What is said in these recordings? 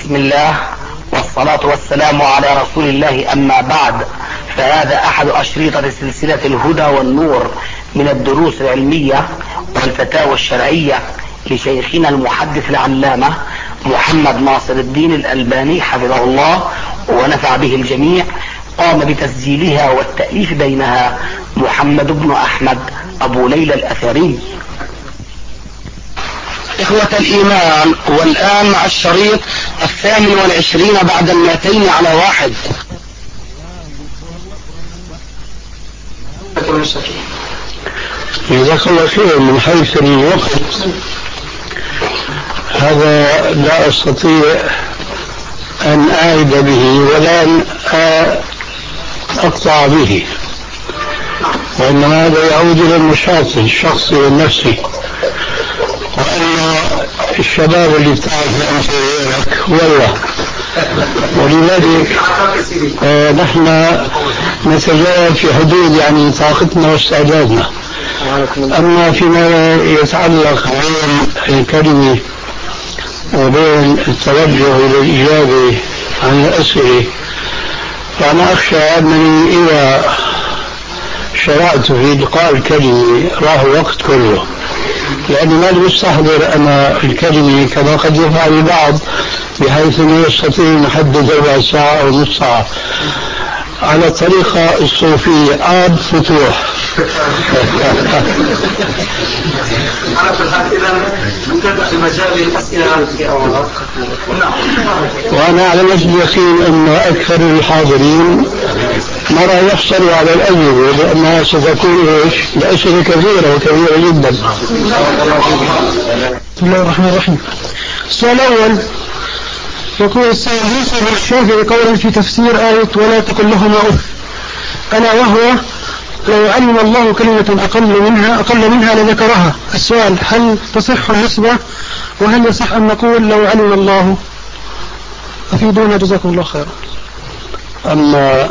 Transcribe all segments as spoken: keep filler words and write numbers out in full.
بسم الله والصلاة والسلام على رسول الله، أما بعد، فهذا أحد أشريطة سلسلة الهدى والنور من الدروس العلمية والفتاوى الشرعية لشيخنا المحدث العلامة محمد ناصر الدين الألباني حفظه الله ونفع به الجميع. قام بتسجيلها والتأليف بينها محمد بن أحمد أبو ليلى الأثري. إخوة الإيمان، والآن مع الشريط الثامن والعشرين بعد المئتين على واحد. جزاك الله خير. من حيث الوقت هذا لا أستطيع أن أعد به ولا أن أقطع به، وإنما هذا يعود إلى النشاط الشخصي والنفسي، وأن الشباب اللي بتعرف أنت غيرك والله، ولذلك آه نحن نتجاوز في حدود يعني طاقتنا واستعدادنا. أما فيما يتعلق بين الكلمة وبين التوجه إلى الإجابة عن الأسئلة، فأنا أخشى أنني إذا شرعت في لقاء الكلمة راح الوقت كله، لأني ما بستحضر أنا الكلمة كما قد يفعل البعض بحيث أنه يستطيع أن يحدد ربع ساعة أو نصف ساعة على الطريقة الصوفية آب فتوح. وأنا على وجه اليقين أن أكثر الحاضرين ما راح يحصلوا على الأجوبة، لأنها ستكون إيش؟ الأسئلة كثيرة وكبيرة جدا. بسم الله الرحمن الرحيم. السؤال الأول يقول السائل: ينسب الشافعي قولا في تفسير آية ولا تقل لهما أف، ألا وهو لو علم الله كلمة أقل منها أقل منها لذكرها. السؤال: هل تصح النسبة؟ وهل يصح أن نقول لو علم الله؟ أفيدونا جزاكم الله خيرا. أما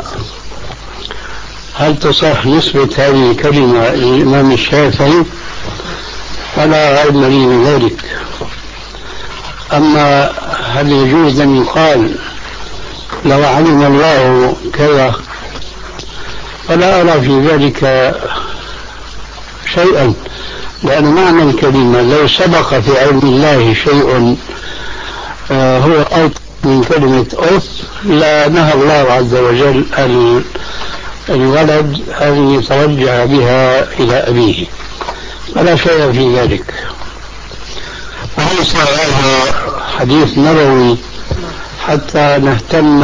هل تصح نسبة هذه الكلمة للإمام الشافعي فلا علم لي بذلك. أما هل يجوز أن يقال لو علم الله كذا، فلا أرى في ذلك شيئا، لأن معنى الكلمة لو سبق في علم الله شيء آه هو أوضح من كلمة أف لا نهى الله عز وجل الولد أن يتوجه بها إلى أبيه، فلا شيء في ذلك. وليس هذا حديث نبوي حتى نهتم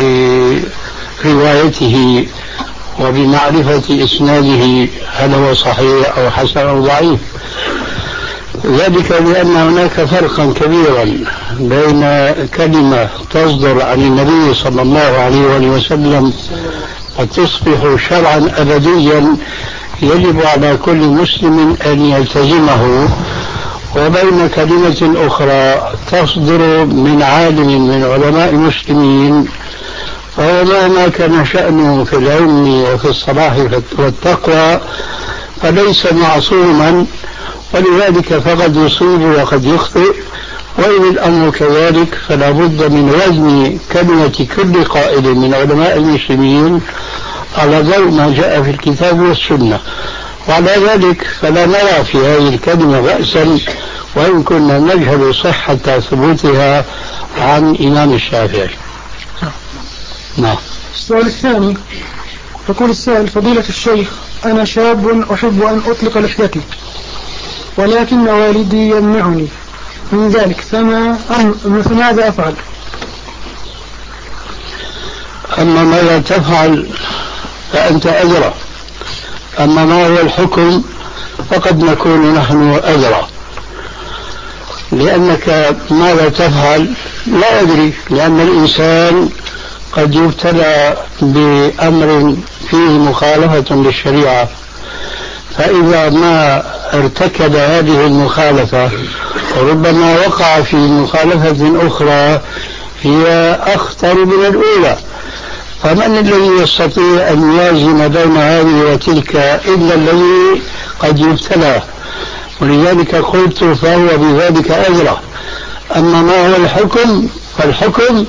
بروايته وبمعرفة إسناده هل هو صحيح أو حسن أو ضعيف، ذلك لأن هناك فرقا كبيرا بين كلمة تصدر عن النبي صلى الله عليه وسلم وتصبح شرعا أبديا يجب على كل مسلم أن يلتزمه، وبين كلمة أخرى تصدر من عالم من علماء المسلمين فهو مهما كان شأنه في العلم وفي الصلاح والتقوى فليس معصوما، ولذلك فقد يصيب وقد يخطئ. وإن الأمر كذلك فلا بد من وزن كلمة كل قائل من علماء المسلمين على ضوء ما جاء في الكتاب والسنة، وعلى ذلك فلا نرى في هذه الكلمة بأسا وإن كنا نجهل صحة ثبوتها عن إمام الشافعي. نعم. السؤال الثاني يقول السائل: فضيلة الشيخ، أنا شاب أحب أن أطلق لحيتي ولكن والدي يمنعني من ذلك، فما فماذا أفعل؟ أما ماذا تفعل فأنت أدرى، أما ما هو الحكم فقد نكون نحن أدرى، لأنك ماذا تفعل لا أدري، لأن الإنسان قد يبتلى بأمر فيه مخالفة للشريعة، فإذا ما ارتكب هذه المخالفة ربما وقع في مخالفة أخرى هي أخطر من الأولى، فمن الذي يستطيع أن يوازن بين هذه وتلك إلا الذي قد يبتلى؟ ولذلك قلت فهو بذلك أدرى. أما ما هو الحكم فالحكم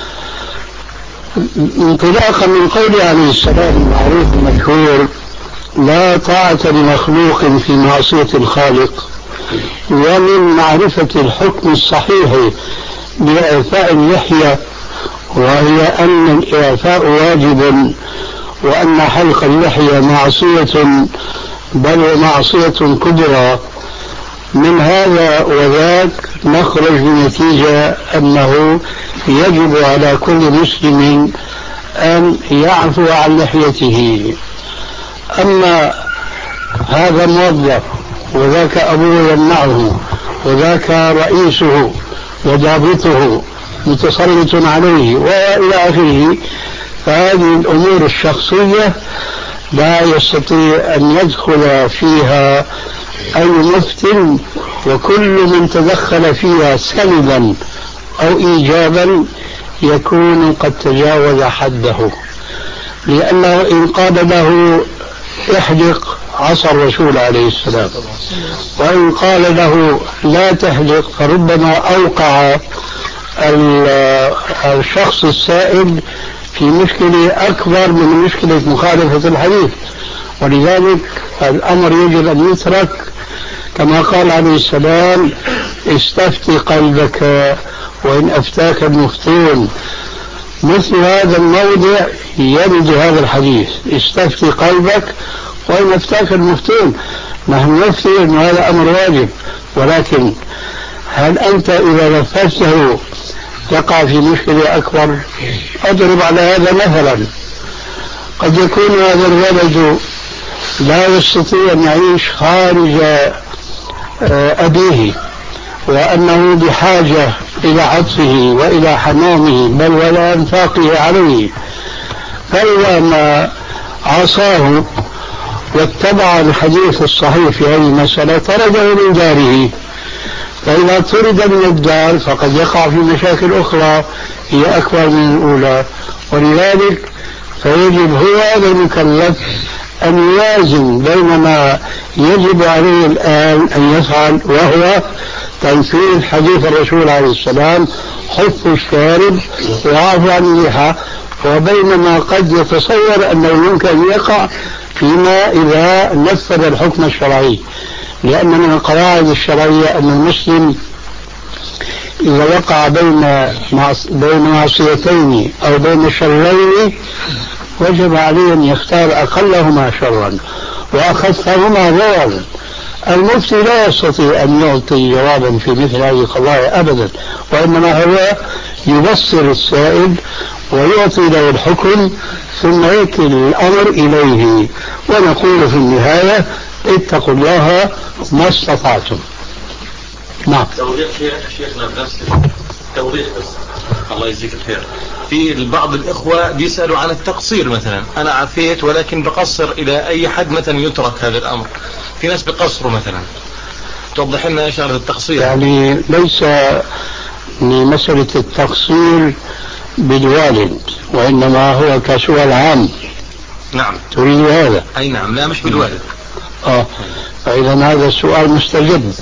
انطلاقا من قوله عليه السلام المعروف المشهور: لا طاعة لمخلوق في معصية الخالق، ومن معرفة الحكم الصحيح بإعفاء اللحية، وهي أن الإعفاء واجب، وأن حلق اللحية معصية بل ومعصية كبرى. من هذا وذاك نخرج بنتيجة أنه يجب على كل مسلم أن يعفو عن لحيته. أما هذا موظف وذاك أبوه يمنعه وذاك رئيسه وضابطه متسلط عليه وإلى آخره، فهذه الأمور الشخصية لا يستطيع أن يدخل فيها أي مفتن، وكل من تدخل فيها سلبا أو إيجابا يكون قد تجاوز حده، لأنه إن قال له احلق عصى الرسول عليه السلام، وإن قال له لا تحلق فربما أوقع الشخص السائل في مشكلة أكبر من مشكلة مخالفة الحديث. ولذلك الأمر يجب أن يترك كما قال عليه السلام: استفتي قلبك وإن أفتاك المفتون. مثل هذا الموضع يرد هذا الحديث: استفتي قلبك وإن أفتاك المفتون. نحن نفتي أن هذا أمر واجب، ولكن هل أنت إذا نفذته تقع في مشكلة أكبر؟ أضرب على هذا مثلا: قد يكون هذا الولد لا يستطيع أن يعيش خارج أبيه، وأنه بحاجة إلى عطفه وإلى حنانه بل ولا إنفاقه عليه، فإذا ما عصاه واتبع الحديث الصحيح في هذه المسألة طرده من داره. فإذا طرد من الدار فقد يقع في مشاكل أخرى هي أكبر من الأولى. ولذلك فيجب هو المكلف أن يوازن بين ما يجب عليه الآن أن يفعل، وهو تنفيذ حديث الرسول عليه السلام: حف الشارب وعفو عن اللحى، وبين ما قد يتصور أنه يمكن أن يقع فيما إذا نفذ الحكم الشرعي. لأن من القواعد الشرعية أن المسلم إذا وقع بين بين معصيتين أو بين شرين وجب عليه أن يختار أقلهما شرا وأخفهما ضررا. المفتي لا يستطيع أن يعطي جوابا في مثل هذه القضايا أبدا، وإنما هو يبصر السائل ويعطي له الحكم ثم يكل الأمر إليه، ونقول في النهاية: اتقوا الله ما استطعتم. نعم. توضيح شيخنا بنفس توضيح بس الله يجزيك الخير. في بعض الإخوة بيسألوا عن التقصير مثلا: أنا عفيت ولكن بقصر إلى أي حد مثلا يترك هذا الأمر؟ في ناس بقصروا مثلا، توضح لنا إيش هذا التقصير؟ يعني ليس لمسألة التقصير بالوالد، وإنما هو كسؤال عام. نعم. تريد هذا؟ أي نعم. لا مش بالوالد. آه فإذا هذا السؤال مستجد،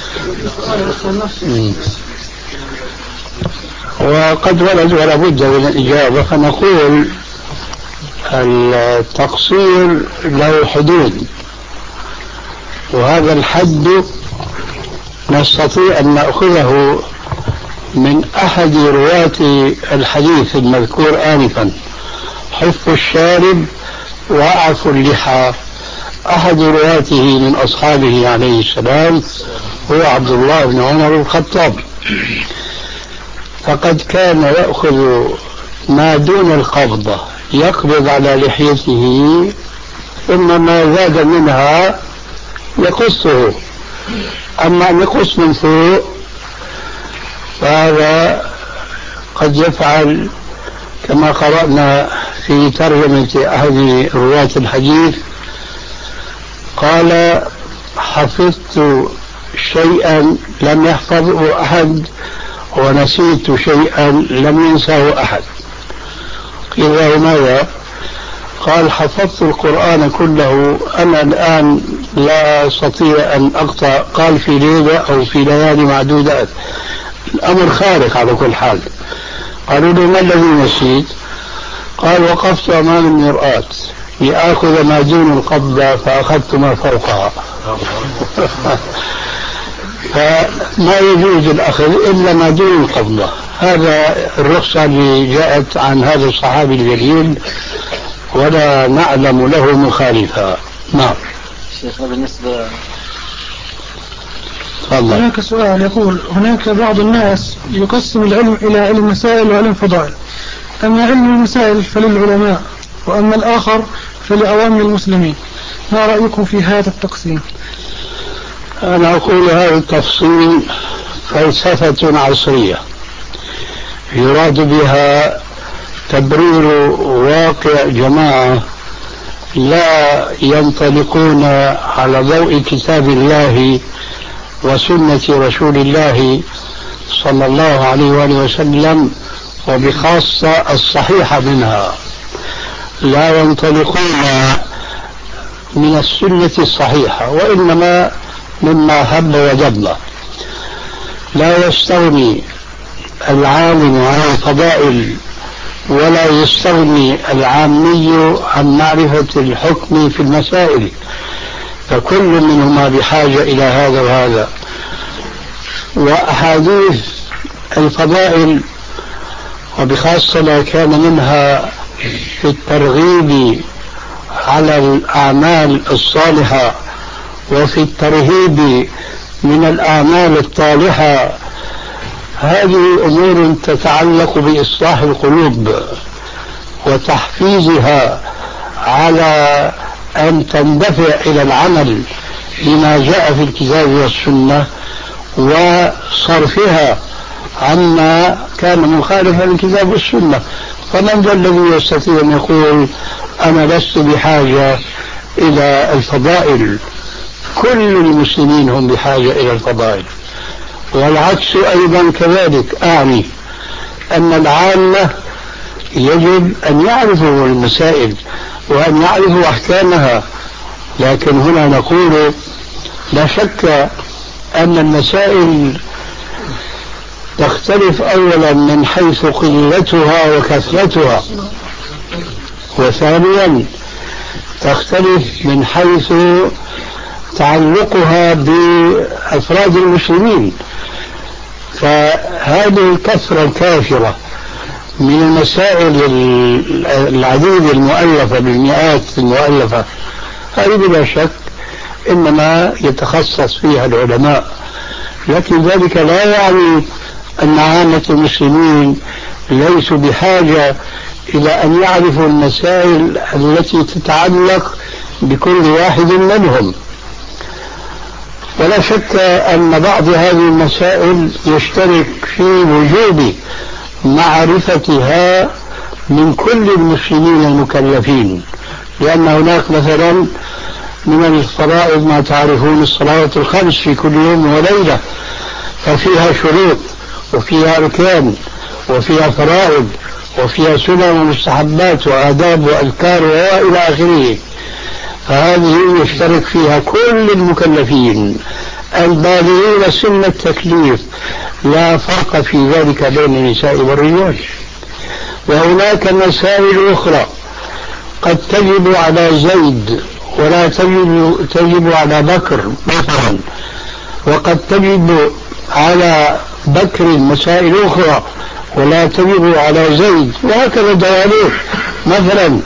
وقد ورد ولا بد من الإجابة. فنقول التقصير له حدود، وهذا الحد نستطيع أن نأخذه من أحد رواة الحديث المذكور آنفا: حف الشارب وأعفو اللحى. أحد رواته من أصحابه عليه السلام هو عبد الله بن عمر الخطاب، فقد كان يأخذ ما دون القبضة يقبض على لحيته، ثم ما زاد منها يقصه. أما أن يقص من فوق فهذا قد يفعل كما قرأنا في ترجمة أحد رواة الحديث: قال: حفظت شيئا لم يحفظه أحد ونسيت شيئا لم ينساه أحد. قيل له: ماذا؟ قال: حفظت القرآن كله، أنا الآن لا أستطيع أن أقطع، قال في ليلة أو في ليالي معدودات. الأمر خارق على كل حال. قالوا له ما الذي نسيت؟ قال وقفت أمام المرآة لآخذ ما دون القبضة فأخذت ما فوقها. فما يجوز الأخذ إلا ما دون القبضة. هذا الرخصة اللي جاءت عن هذا الصحابي الجليل ولا نعلم له مخالفة. نعم شيخنا بالنسبة تفضل. هناك سؤال يقول هناك بعض الناس يقسم العلم إلى علم مسائل وعلم فضائل، أما علم المسائل فللعلماء وأما الآخر فلعوام المسلمين، ما رأيكم في هذا التقسيم؟ أنا أقول هذا التفصيل فلسفة عصرية يراد بها تبرير واقع جماعة لا ينطلقون على ضوء كتاب الله وسنة رسول الله صلى الله عليه وآله وسلم، وبخاصة الصحيحة منها، لا ينطلقون من السنة الصحيحة وإنما مما هب ودب. لا يستغني العالم عن الفضائل ولا يستغني العامي عن معرفة الحكم في المسائل، فكل منهما بحاجة إلى هذا وهذا. وأحاديث الفضائل وبخاصة ما كان منها في الترغيب على الأعمال الصالحة وفي الترهيب من الأعمال الطالحة، هذه أمور تتعلق بإصلاح القلوب وتحفيزها على أن تندفع إلى العمل بما جاء في الكتاب والسنة وصرفها عما كان مخالفا للكتاب والسنة. فمن ذا الذي يستطيع أن يقول أنا لست بحاجة إلى الفضائل؟ كل المسلمين هم بحاجة إلى الفضائل، والعكس أيضا كذلك. أعني أن العامة يجب أن يعرفوا المسائل وأن يعرفوا أحكامها، لكن هنا نقول لا شك أن المسائل تختلف أولا من حيث قلتها وكثرتها، وثانيا تختلف من حيث تعلقها بأفراد المسلمين. فهذه الكثرة الكافرة من المسائل العديدة المؤلفة بالمئات المؤلفة، هذه بلا شك إنما يتخصص فيها العلماء، لكن ذلك لا يعني أن عامة المسلمين ليسوا بحاجة إلى أن يعرفوا المسائل التي تتعلق بكل واحد منهم. ولا شك أن بعض هذه المسائل يشترك في وجوب معرفتها من كل المسلمين المكلفين، لأن هناك مثلا من الفرائض ما تعرفون الصلوات الخمس في كل يوم وليلة، ففيها شروط وفيها أركان وفيها فرائض وفيها سنن ومستحبات وآداب وأذكار وإلى آخره، فهذه يشترك فيها كل المكلفين البالغين سن التكليف، لا فرق في ذلك بين النساء والرجال. وهناك مسائل أخرى قد تجب على زيد ولا تجب, تجب على بكر مثلا، وقد تجب على بكر مسائل أخرى ولا تجب على زيد، وهكذا دواليك. مثلا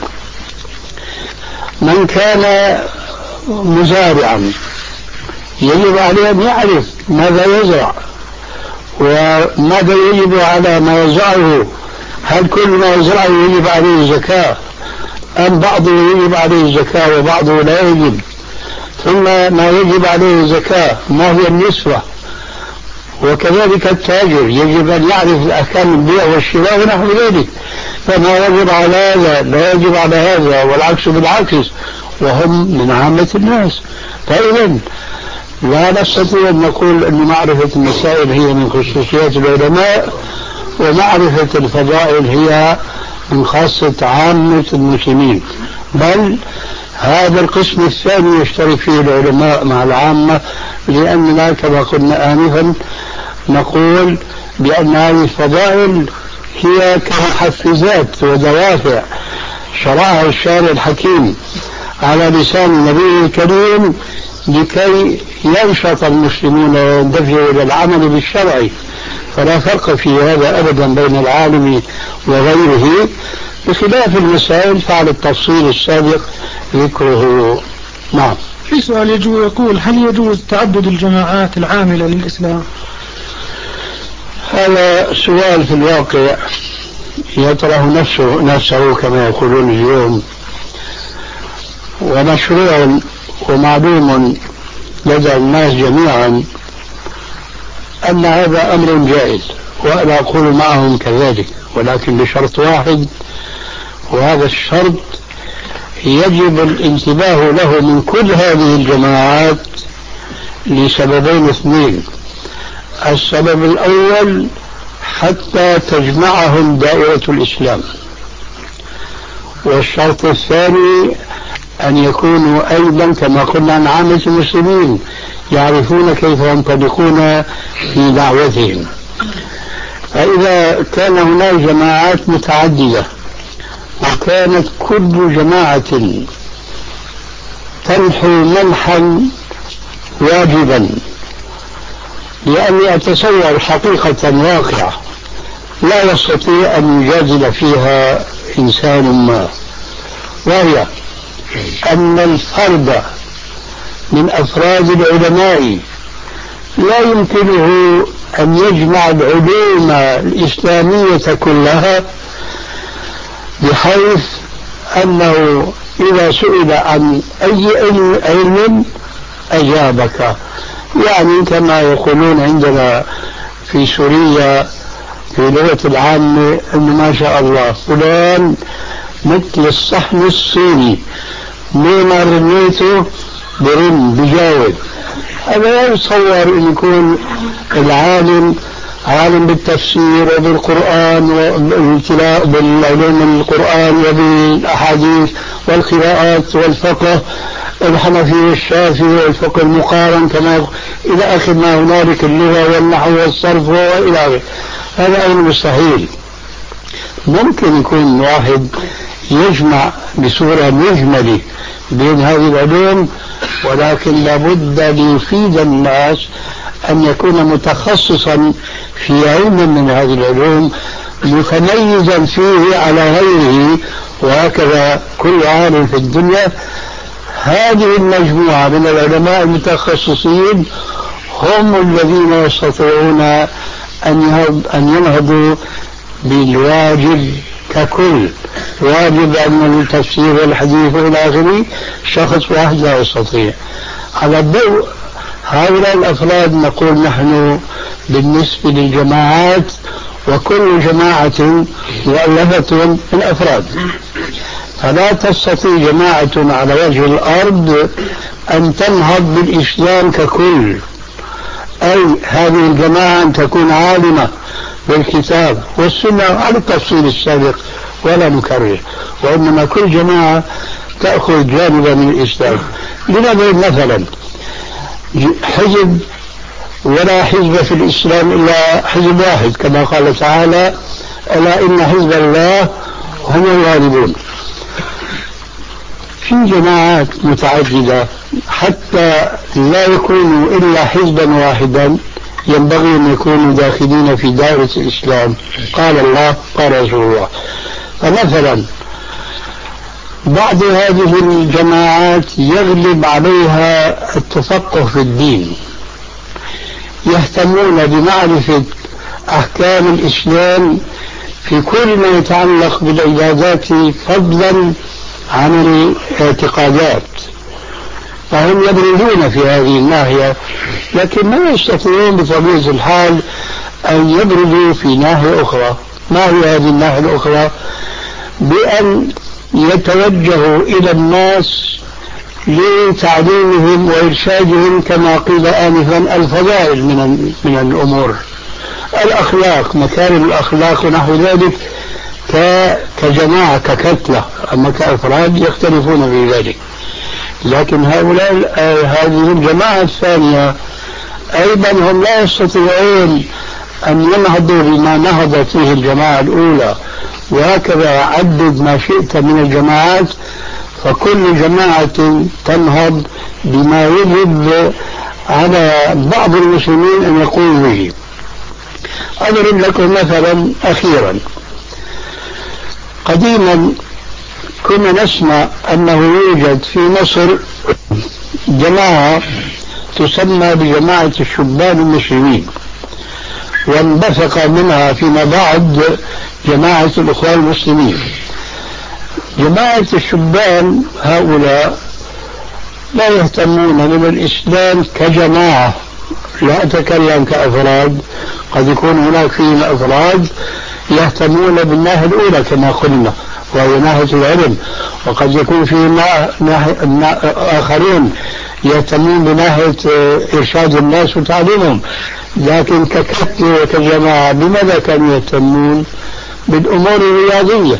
من كان مزارعا يجب عليه أن يعرف ماذا يزرع وماذا يجب على ما يزرعه، هل كل ما يزرعه يجب عليه الزكاة أم بعضه يجب عليه الزكاة وبعضه لا يجب، ثم ما يجب عليه الزكاة ما هي النسبة، وكذلك التاجر يجب أن يعرف أحكام البيع والشراء ونحو ذلك، فما يجب على هذا لا يجب على هذا والعكس بالعكس، وهم من عامة الناس. فإذا لا نستطيع أن نقول أن معرفة المسائل هي من خصوصيات العلماء ومعرفة الفضائل هي من خاصة عامة المسلمين، بل هذا القسم الثاني يشترك فيه العلماء مع العامة، لأننا كما قلنا آنفا نقول بأن هذه الفضائل هي كمحفزات ودوافع شرعها الشارع الحكيم على لسان النبي الكريم لكي ينشط المسلمون ويندفعوا إلى العمل بالشرع. فلا فرق في هذا أبدا بين العالم وغيره، بخلاف المسائل فعلى التفصيل السابق ذكره. نعم. في سؤال يجوز يقول: هل يجوز تعدد الجماعات العاملة للإسلام؟ هذا سؤال في الواقع يطرح نفسه نفسه كما يقولون اليوم، ومشروع ومعلوم لدى الناس جميعا أن هذا أمر جائز، وأنا أقول معهم كذلك، ولكن بشرط واحد، وهذا الشرط يجب الانتباه له من كل هذه الجماعات لسببين اثنين. السبب الأول حتى تجمعهم دائرة الإسلام، والشرط الثاني أن يكونوا أيضا كما قلنا عن عامة المسلمين يعرفون كيف ينطلقون في دعوتهم. فإذا كان هناك جماعات متعددة وكانت كل جماعة تنحو منحا واجبا، لأني أتصور حقيقة واقعة لا يستطيع أن يجادل فيها إنسان ما، وهي أن الفرد من أفراد العلماء لا يمكنه أن يجمع العلوم الإسلامية كلها، بحيث أنه إذا سئل عن أي علم أجابك. يعني كما يقولون عندنا في سوريا في لغة العامة أنه ما شاء الله فلان مثل الصحن الصيني، مما رميته برم بجاوب. هذا لا يتصور أن يكون العالم عالم بالتفسير وبالقرآن والابتلاء بالعلوم القرآن وبالأحاديث والقراءات والفقه الحنفي والشافعي والفقه المقارن كما إلى آخر ما هنالك، اللغة والنحو والصرف وإلى آخره. هذا أمر مستحيل. ممكن يكون واحد يجمع بصورة مجملة بين هذه العلوم، ولكن لابد ليفيد الناس أن يكون متخصصا في علم من هذه العلوم متميزا فيه على غيره، وهكذا كل عالم في الدنيا. هذه المجموعة من العلماء المتخصصين هم الذين يستطيعون أن ينهضوا بالواجب ككل. واجب أن التفسير والحديث إلى آخره شخص واحد لا يستطيع. على الضوء هؤلاء الأفراد نقول نحن بالنسبة للجماعات، وكل جماعة مؤلفة من أفراد، فلا تستطيع جماعة على وجه الأرض أن تنهض بالإسلام ككل. أي هذه الجماعة أن تكون عالمة بالكتاب والسنة على التفصيل السابق ولا نكرر، وإنما كل جماعة تأخذ جانبا من الإسلام. لنضرب مثلا حزب، ولا حزب في الإسلام إلا حزب واحد كما قال تعالى: ألا إن حزب الله هم الغالبون. في جماعات متعددة حتى لا يكونوا إلا حزبا واحدا ينبغي أن يكونوا داخلين في دائرة الإسلام. قال الله قال رسول الله. فمثلا بعض هذه الجماعات يغلب عليها التفقه في الدين، يهتمون بمعرفة أحكام الإسلام في كل ما يتعلق بالعبادات فضلا عن الاعتقادات، فهم يبرزون في هذه الناحية، لكن ما يستطيعون بطبيعة الحال أن يبرزوا في ناحية أخرى. ما هي هذه الناحية الأخرى؟ بأن يتوجهوا إلى الناس لتعليمهم وإرشادهم كما قيل آنفا الفضائل من من الأمور، الأخلاق، مكارم الأخلاق ونحو ذلك، كجماعة ككتلة. أما كأفراد يختلفون في ذلك. لكن هؤلاء هذه الجماعة الثانية أيضا هم لا يستطيعون أن ينهضوا بما نهضت فيه الجماعة الأولى، وهكذا عدد ما شئت من الجماعات، فكل جماعة تنهض بما يجب على بعض المسلمين أن يقوموا به. أضرب لكم مثلا أخيرا. قديما كنا نسمع أنه يوجد في مصر جماعة تسمى بجماعة الشبان المسلمين، وانبثق منها فيما بعد جماعة الإخوان المسلمين. جماعة الشبان هؤلاء لا يهتمون من الإسلام كجماعة، لا أتكلم كأفراد، قد يكون هناك فيهم أفراد يهتمون بالناحية الأولى كما قلنا وهي ناحية العلم، وقد يكون فيهم آخرون يهتمون بناحية إرشاد الناس وتعليمهم، لكن ككتل وكجماعة بماذا كانوا يهتمون؟ بالأمور الرياضية،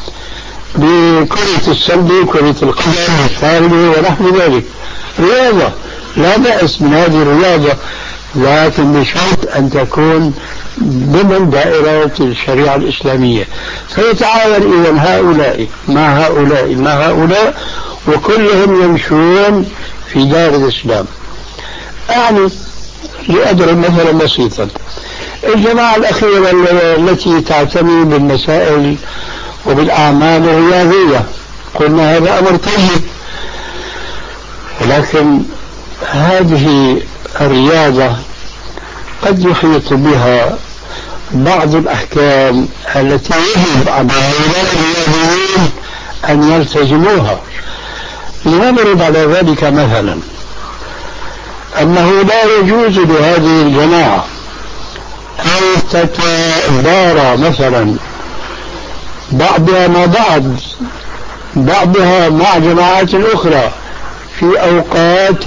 بكرة السلة، كرة القدم، الثانية ونحو ذلك. رياضة لا بأس من هذه الرياضة، لكن بشرط أن تكون ضمن دائرة الشريعة الإسلامية. فيتعاون إذن هؤلاء مع هؤلاء مع هؤلاء وكلهم يمشون في دار الإسلام. أعني لأضرب مثلا بسيطا، الجماعة الأخيرة التي تعتني بالمسائل وبالأعمال الرياضية، قلنا هذا أمر طيب، ولكن هذه الرياضة قد يحيط بها بعض الأحكام التي يجب على الرياضيين أن يلتزموها. لنضرب على ذلك مثلا أنه لا يجوز لهذه الجماعة أن تتدارى مثلا بعضها مع بعض بعضها مع جماعات أخرى في أوقات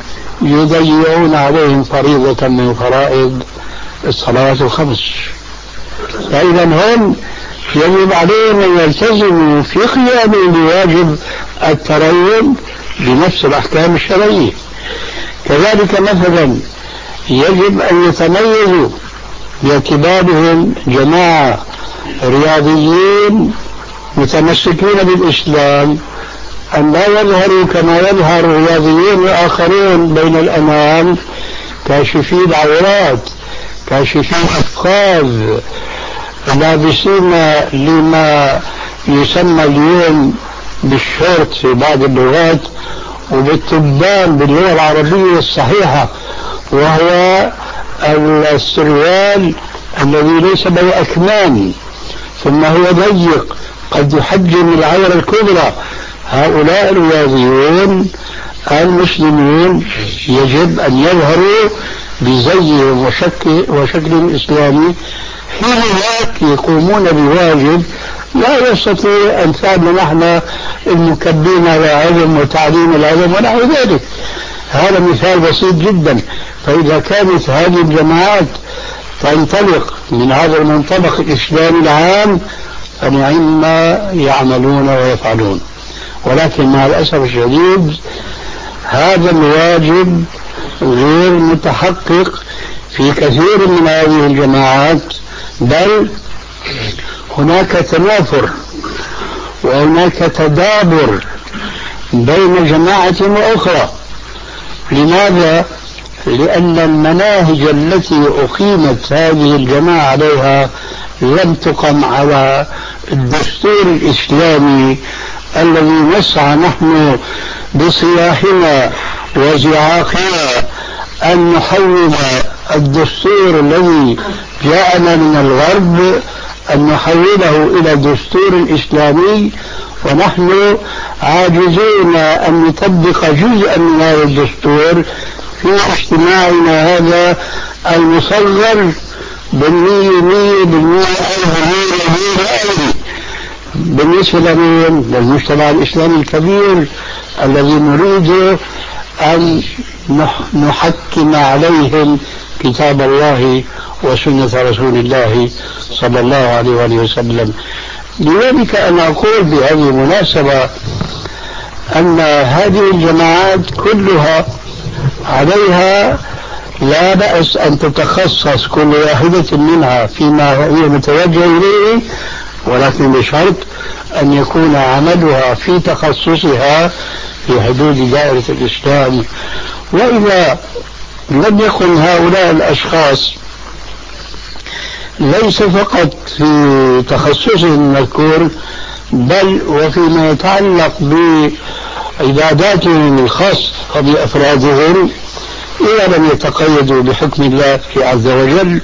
يضيعون عليهم فريضة من فرائض الصلوات الخمس. فإذا هم يجب عليهم أن يلتزموا في قيامهم بواجب الترين بنفس الأحكام الشرعية. كذلك مثلا يجب أن يتميزوا باعتبارهم جماعة رياضيين متمسكين بالإسلام، أن لا يظهروا كما يظهر الرياضيين الآخرون بين الأمام كاشفي العورات، كاشفي الأفخاذ، لابسين لما يسمى اليوم بالشورت في بعض اللغات وبالتبان باللغة العربية الصحيحة، وهو السروال الذي ليس به أكمام ثم هو ضيق قد يحجم العورة الكبرى. هؤلاء الرياضيون المسلمين يجب أن يظهروا بزيهم وشكل, وشكل إسلامي، حين ذاك يقومون بواجب لا يستطيع أن فعل نحن المكبين على علم وتعليم العلم ونحو ذلك. هذا مثال بسيط جدا. فإذا كانت هذه الجماعات تنطلق من هذا المنطلق الإسلامي العام فنعم ما يعملون ويفعلون، ولكن مع الأسف الشديد هذا الواجب غير متحقق في كثير من هذه الجماعات، بل هناك تنافر وهناك تدابر بين جماعة وأخرى. لماذا؟ لأن المناهج التي أقيمت هذه الجماعة عليها لم تقم على الدستور الإسلامي الذي نسعى نحن بصياحنا وزعاقنا أن نحول الدستور الذي جاءنا من الغرب أن نحوله إلى دستور إسلامي، ونحن عاجزون أن نطبق جزءا من هذا الدستور في اجتماعنا هذا المصغر بالمية مية بالمية ألف بالنسبة للمجتمع الإسلامي الكبير الذي نريد أن نحكم عليهم كتاب الله وسنة رسول الله صلى الله عليه وآله وسلم. لذلك أنا أقول بهذه المناسبة أن هذه الجماعات كلها عليها لا بأس أن تتخصص كل واحدة منها فيما هي متوجهة إليه، ولكن بشرط أن يكون عملها في تخصصها في حدود دائرة الإسلام. وإذا لم يكن هؤلاء الأشخاص ليس فقط في تخصصهم المذكور، بل وفيما يتعلق بعباداتهم الخاصة وبأفرادهم، إذا لم يتقيدوا بحكم الله عز وجل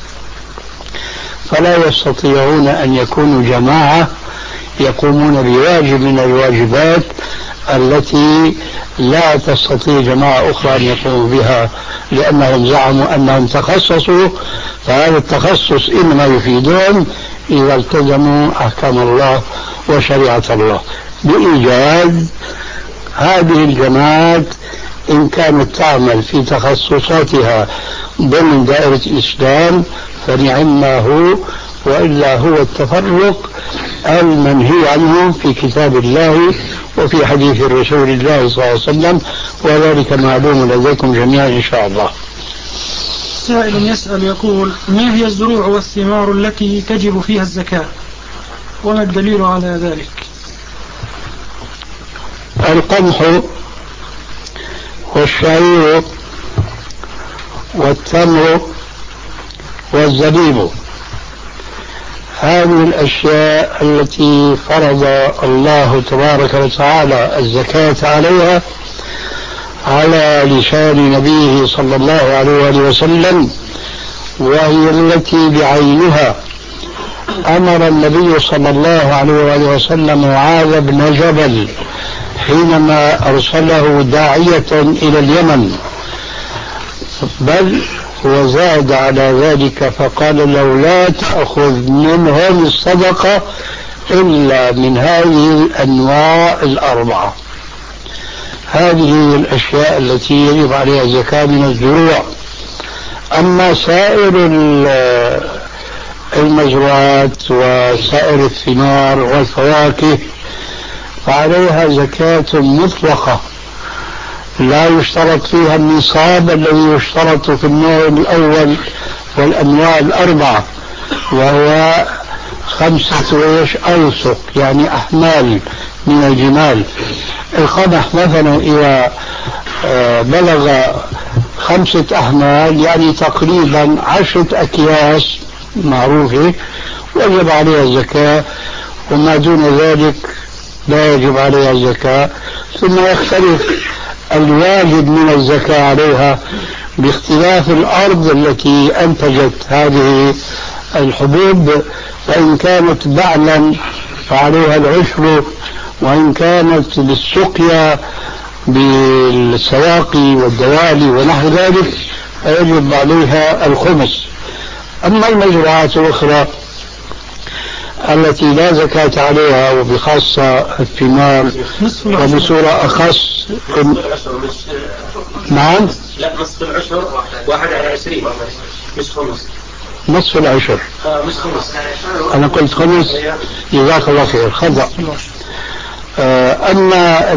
فلا يستطيعون أن يكونوا جماعة يقومون بواجب من الواجبات التي لا تستطيع جماعة أخرى أن يقوموا بها، لأنهم زعموا أنهم تخصصوا. فهذا التخصص إنما يفيدهم إذا التزموا أحكام الله وشريعة الله. بإيجاز هذه الجماعات إن كانت تعمل في تخصصاتها ضمن دائرة الإسلام فنعم ما هو، وإلا هو التفرق المنهي عنه في كتاب الله وفي حديث الرسول الله صلى الله عليه وسلم، وذلك معلوم لديكم جميعا إن شاء الله. سائل يسأل يقول: ما هي الزروع والثمار التي تجب فيها الزكاة، وما الدليل على ذلك؟ القمح والشعير والتمر والزبيب، هذه الأشياء التي فرض الله تبارك وتعالى الزكاة عليها على لسان نبيه صلى الله عليه وسلم، وهي التي بعينها أمر النبي صلى الله عليه وسلم معاذ بن جبل حينما أرسله داعية إلى اليمن، بل وزاد على ذلك فقال له: لا تأخذ منهم الصدقة إلا من هذه الأنواع الأربعة. هذه الأشياء التي يجب عليها الزكاة من الزروع. أما سائر المزروعات وسائر الثمار والفواكه فعليها زكاة مطلقة لا يشترط فيها النصاب الذي يشترط في النوع الأول والأنواع الأربعة، وهو خمسة إيش أوسق، يعني أحمال من الجمال. القمح مثلا إذا بلغ خمسة أحمال يعني تقريبا عشرة أكياس معروفة وجب عليها الزكاة، وما دون ذلك لا يجب عليها الزكاة. ثم يختلف الواجب من الزكاة عليها باختلاف الأرض التي أنتجت هذه الحبوب، فإن كانت بعلا فعليها العشر، وإن كانت للسقيا بالسواقي والدوالي ونحو ذلك فيجب عليها الخمس. أما المزروعات الأخرى التي لا زكاة عليها وبخاصة الثمار وبصورة أخص نعم لا نصف العشر واحد على عشرين مش خمس. نصف العشر آه مش خمس. أنا قلت خمس، جزاك الله خير، خطأ. آه أما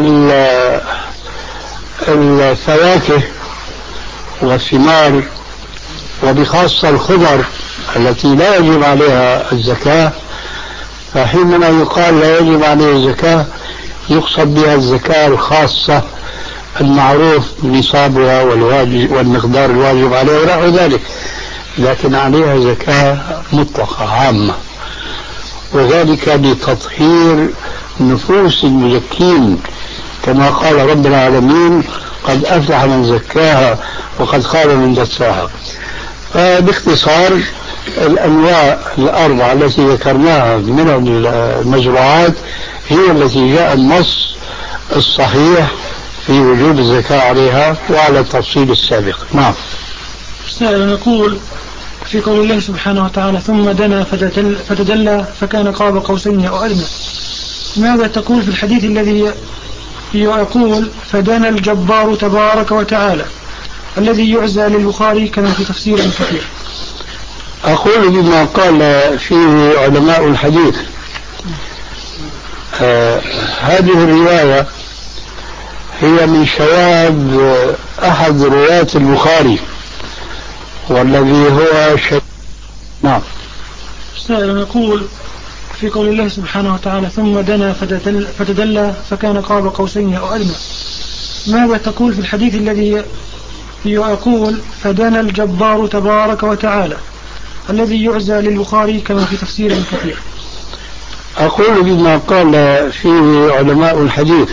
الفواكه والثمار وبخاصة الخضر التي لا يجب عليها الزكاة، فحينما يقال لا يجب عليه الزكاة يقصد بها الزكاة الخاصة المعروف نصابها والمقدار الواجب عليه ونحو ذلك، لكن عليها زكاة مطلقة عامة، وذلك لتطهير نفوس المزكين كما قال رب العالمين: قد أفلح من زكاها وقد خاب من دساها. فباختصار الأنواع الأربعة التي ذكرناها من المزروعات هي التي جاء النص الصحيح في وجوب الزكاة عليها وعلى التفصيل السابق. نعم. سائل يقول: في قول الله سبحانه وتعالى: ثم دنا فتدلى, فتدلى فكان قاب قوسين أو أدنى، ماذا تقول في الحديث الذي يقول: فدنا الجبار تبارك وتعالى، الذي يعزى للبخاري كما في تفسير كثير؟ أقول بما قال فيه علماء الحديث. آه هذه الرواية هي من شواذ أحد رواة البخاري، والذي هو شيء. نعم. سائل يقول في قول الله سبحانه وتعالى ثم دنا فتدلى, فتدلى فكان قاب قوسين أو أدنى، ماذا تقول في الحديث الذي يقول فدنا الجبار تبارك وتعالى الذي يعزى للبخاري كما في تفسير كثير؟ أقول بما قال فيه علماء الحديث.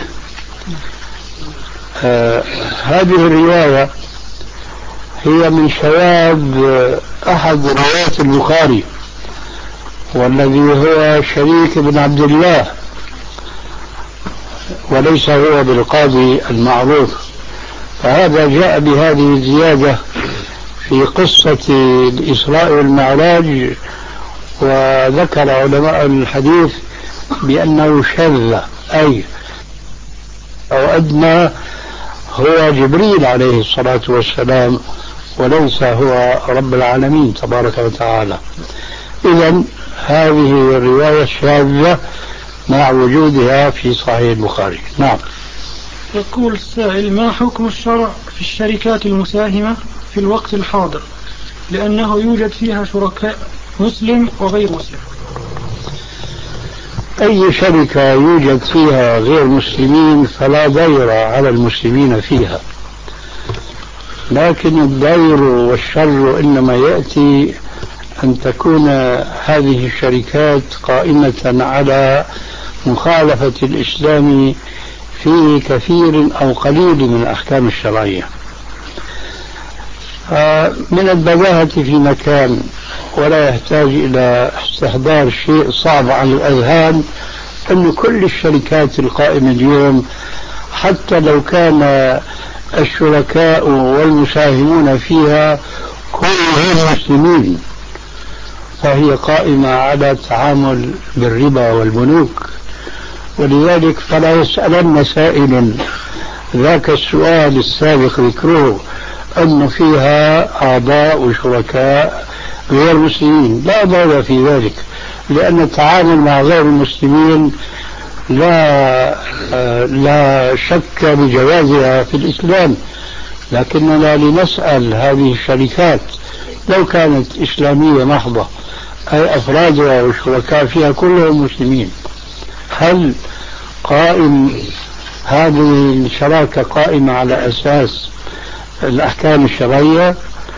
آه هذه الرواية هي من شواذ أحد روايات البخاري والذي هو شريك بن عبد الله، وليس هو بالقاضي المعروف، فهذا جاء بهذه الزيادة في قصة الإسراء والمعراج، وذكر علماء الحديث بأنه شذ، أي أو أدنى هو جبريل عليه الصلاة والسلام وليس هو رب العالمين تبارك وتعالى. إذن هذه الرواية شاذة مع وجودها في صحيح البخاري. نعم. يقول السائل ما حكم الشرع في الشركات المساهمة في الوقت الحاضر لأنه يوجد فيها شركاء مسلم وغير مسلم؟ أي شركة يوجد فيها غير مسلمين فلا ضير على المسلمين فيها، لكن الضير والشر إنما يأتي أن تكون هذه الشركات قائمة على مخالفة الإسلام في كثير أو قليل من الأحكام الشرعية. من البداهة في مكان ولا يحتاج إلى استحضار شيء صعب على الأذهان أن كل الشركات القائمة اليوم حتى لو كان الشركاء والمساهمون فيها كلهم مسلمين فهي قائمة على التعامل بالربا والبنوك. ولذلك فلا يسألن سائل ذاك السؤال السابق ذكره أن فيها أعضاء وشركاء غير مسلمين، لا ضير في ذلك، لأن التعامل مع غير المسلمين لا لا شك بجوازها في الإسلام، لكننا لنسأل هذه الشركات لو كانت إسلامية محضة أي أفرادها والشركاء فيها كلهم مسلمين، هل قائم هذه الشراكة قائمة على أساس الأحكام الشرعية؟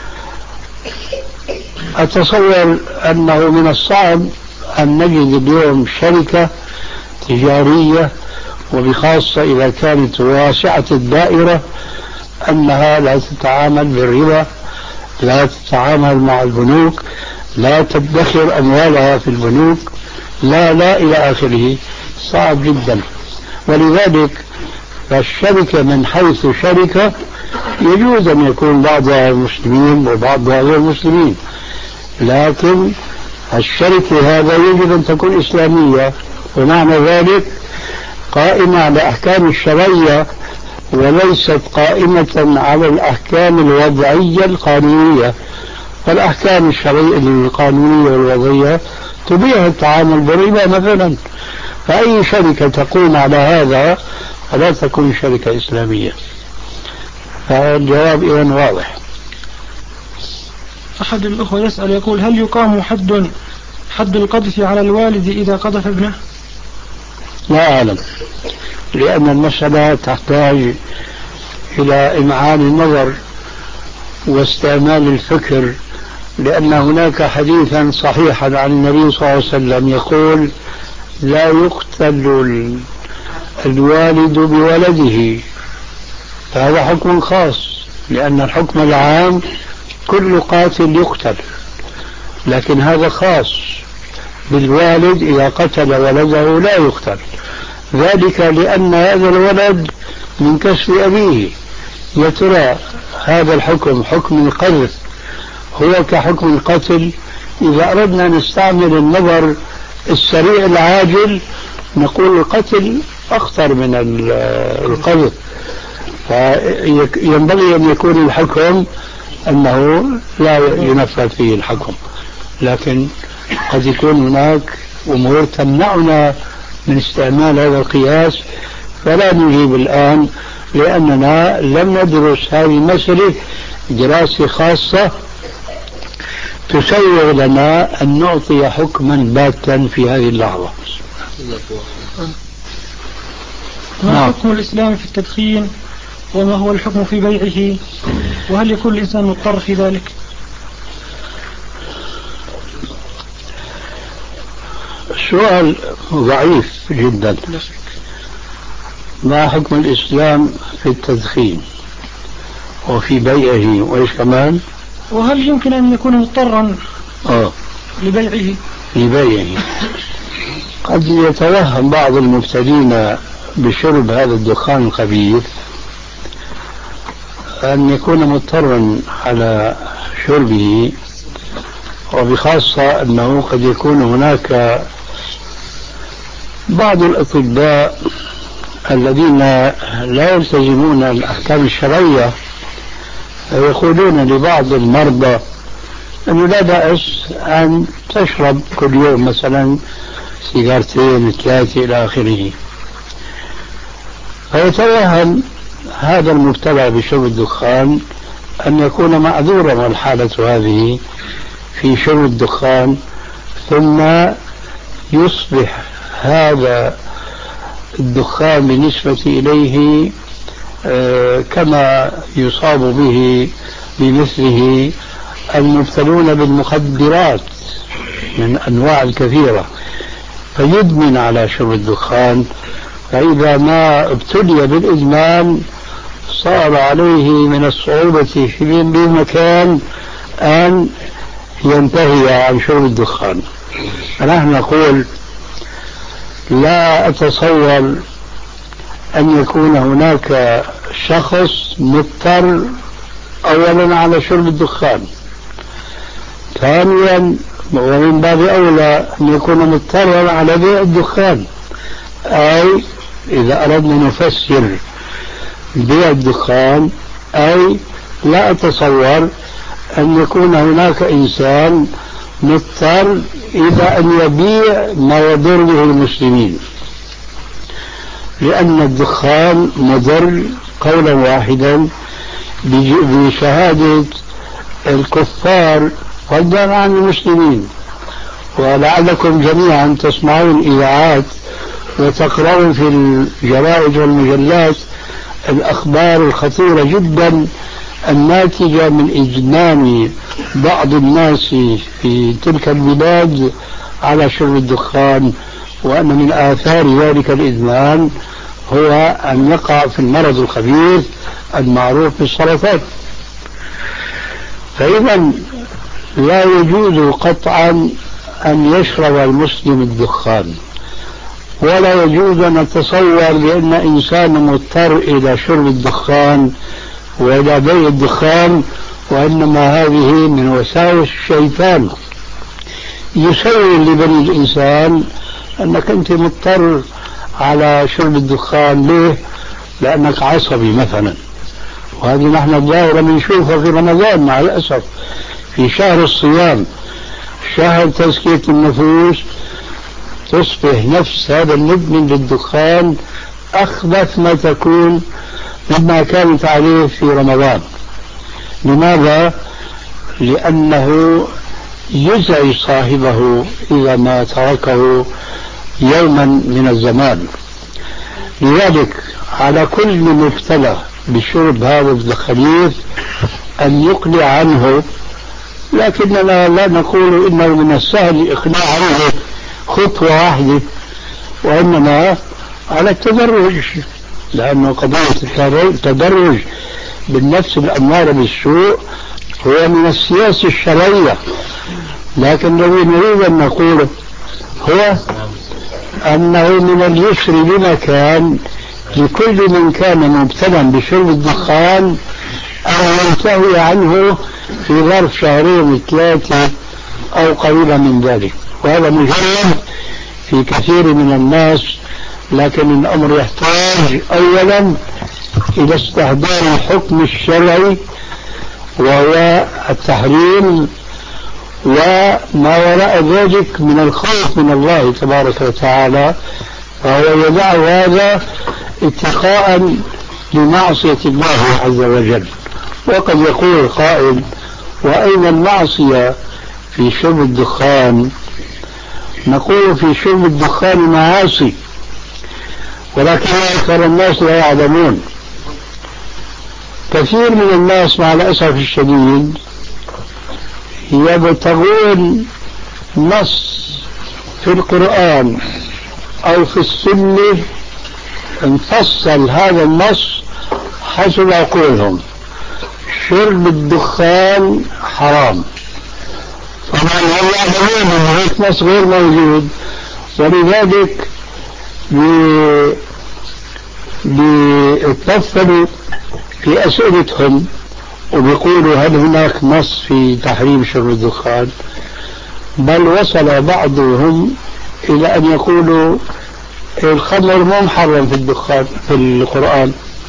أتصور أنه من الصعب أن نجد اليوم شركة تجارية وبخاصة إذا كانت واسعة الدائرة أنها لا تتعامل بالربا، لا تتعامل مع البنوك، لا تدخر أموالها في البنوك، لا لا إلى آخره. صعب جدا. ولذلك فالشركة من حيث شركة يجوز أن يكون بعضها مسلمين وبعضها غير مسلمين، لكن الشركة هذا يجب أن تكون إسلامية، ومعنى ذلك قائمة على أحكام الشرعية وليست قائمة على الأحكام الوضعية القانونية. فالأحكام الشرعية القانونية والوضعية تبيح التعامل بالربا مثلا، فأي شركة تقوم على هذا فلا تكون شركة إسلامية. فالجواب إذن واضح. أحد الأخوة يسأل يقول هل يقام حد حد القذف على الوالد إذا قذف ابنه؟ لا أعلم، لأن المسألة تحتاج إلى إمعان النظر واستعمال الفكر، لأن هناك حديثا صحيحا عن النبي صلى الله عليه وسلم يقول لا يقتل الوالد بولده، فهذا حكم خاص، لأن الحكم العام كل قاتل يقتل، لكن هذا خاص بالوالد إذا قتل ولده لا يقتل، ذلك لأن هذا الولد من كسب أبيه. يا ترى هذا الحكم حكم القذف هو كحكم القتل؟ إذا أردنا نستعمل النظر السريع العاجل نقول القتل أخطر من القذف، فينبغي أن يكون الحكم أنه لا ينفذ فيه الحكم، لكن قد يكون هناك أمور تمنعنا من استعمال هذا القياس، فلا نجيب الآن لأننا لم ندرس هذه المسألة دراسة خاصة تسوغ لنا أن نعطي حكما باتا في هذه اللحظة. ما حكم الإسلام في التدخين وما هو الحكم في بيعه وهل يكون الإنسان مضطر في ذلك؟ السؤال ضعيف جدا. ما حكم الإسلام في التدخين وفي بيعه وإيش كمان؟ وهل يمكن أن يكون مضطرا آه. لبيعه؟ لبيعه قد يتوهم بعض المبتدين بشرب هذا الدخان الخبيث أن يكون مضطرا على شربه، وبخاصة أنه قد يكون هناك بعض الأطباء الذين لا يلتزمون الأحكام الشرعية يقولون لبعض المرضى أنه لا بأس أن تشرب كل يوم مثلا سيجارتين ثلاثة إلى آخره، فيتوهم هذا المبتلى بشرب الدخان أن يكون معذورا والحالة هذه في شرب الدخان، ثم يصبح هذا الدخان بالنسبة إليه كما يصاب به بمثله المبتلون بالمخدرات من أنواع الكثيرة، فيدمن على شرب الدخان. فإذا ما ابتلي بالإدمان صار عليه من الصعوبة في بمكان أن ينتهي عن شرب الدخان. فنحن نقول لا أتصور أن يكون هناك شخص مضطر أولا على شرب الدخان، ثانيا ومن باب أولى أن يكون مضطرا على بيع الدخان. أي إذا أردنا نفسر بيع الدخان أي لا أتصور أن يكون هناك إنسان مضطر إلى أن يبيع ما يضر به المسلمين، لأن الدخان مضر قولا واحدا بشهادة الكفار فضلا عن المسلمين. ولعلكم جميعا تسمعون إذاعات وتقرؤون في الجرائد والمجلات الأخبار الخطيرة جدا الناتجة من إجنان بعض الناس في تلك البلاد على شرب الدخان، وأن من آثار ذلك الإدمان هو أن يقع في المرض الخبيث المعروف بالسرطان. فإذا لا يجوز قطعا أن يشرب المسلم الدخان، ولا يجوز أن نتصور بأن إنسان مضطر إلى شرب الدخان وإلى بيع الدخان، وإنما هذه من وساوس الشيطان يسول لبني الإنسان أنك أنت مضطر على شرب الدخان. ليه؟ لأنك عصبي مثلا، وهذه نحن الظاهرة بنشوفها في رمضان مع الأسف، في شهر الصيام شهر تزكية النفوس تصبح نفس هذا المدمن للدخان أخبث ما تكون مما كانت عليه في رمضان. لماذا؟ لأنه يزعج صاحبه إذا ما تركه يوما من الزمان. لذلك على كل مبتلى بشرب هذا الخبيث أن يقلع عنه، لكننا لا نقول إنه من السهل الإقلاع عنه خطوة واحدة، وإنما على التدرج، لأنه قضية التدرج بالنفس الأمارة بالسوء هو من السياسة الشرعية. لكن الذي نريد أن نقوله هو أنه من اليسر بمكان لكل من كان مبتلا بشرب الدخان أن ينتهي عنه في ظرف شهرين ثلاثة أو قريبا من ذلك، وهذا مجرد في كثير من الناس. لكن الأمر يحتاج أولا إلى استحضار الحكم الشرعي وهو التحريم، وما وراء ذلك من الخوف من الله تبارك وتعالى، فهو يدع هذا اتقاء لمعصية الله عز وجل. وقد يقول قائل: وأين المعصية في شرب الدخان نقول في شرب الدخان معاصي، ولكن أكثر الناس لا يعلمون. كثير من الناس مع الأسف الشديد يبتغون نص في القرآن أو في السنة نفصل هذا النص حسب عقولهم. شرب الدخان حرام، طبعا هم يعلمون أن هيك نص غير موجود، ولذلك بيتطفلوا في أسئلتهم وبيقولوا هل هناك نص في تحريم شرب الدخان، بل وصل بعضهم إلى أن يقولوا الخمر مو محرم في الدخان في القرآن،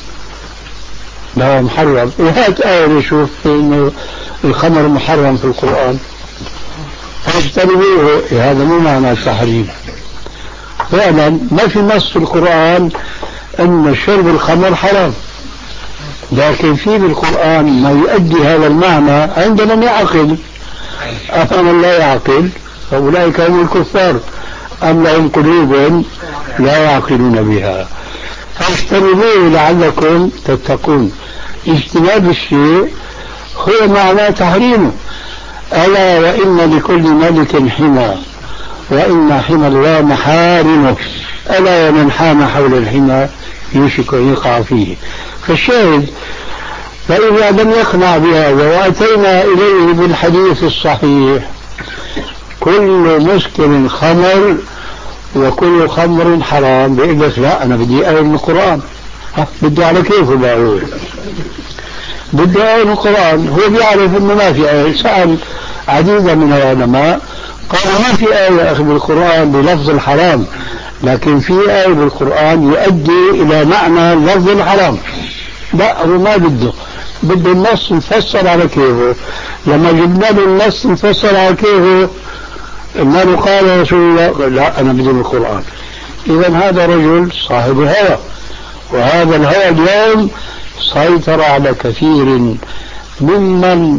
لا محرم. وهات آية نشوف إنه الخمر محرم في القرآن فاجتنبوه. هذا مو معنى التحريم. فعلا ما في نص في القرآن أن شرب الخمر حرام، لكن في بالقرآن ما يؤدي هذا المعنى عند من يعقل. أفهم من لا يعقل فأولئك هم الكفار، أم لهم قلوب لا يعقلون بها. فاجتنبوه لعلكم تتقون. اجتناب الشيء هو معنى تحريمه. ألا وإن لكل ملك حمى وإن حمى الله محارمه، ألا ومن حام حول الحمى يوشك أن يقع فيه. فالشاهد فإذا لم يقنع بهذا وأتينا إليه بالحديث الصحيح كل مسكر خمر وكل خمر حرام، بيقول لك لا أنا بدي آية من القرآن. بدي على كيف بقول بدي آية من القرآن. هو بيعرف إنه ما في آية. سأل عديدا من العلماء قالوا ما في آية أخذ بالقرآن بلفظ الحرام، لكن في آية بالقرآن يؤدي إلى معنى لفظ الحرام. لا هو ما بده بده النص مفسر على كيفه. لما جبنا له النص مفسر على كيفه ما قال رسول الله لا أنا بدي القرآن. إذا هذا رجل صاحب هوى، وهذا الهوى اليوم سيطر على كثير ممن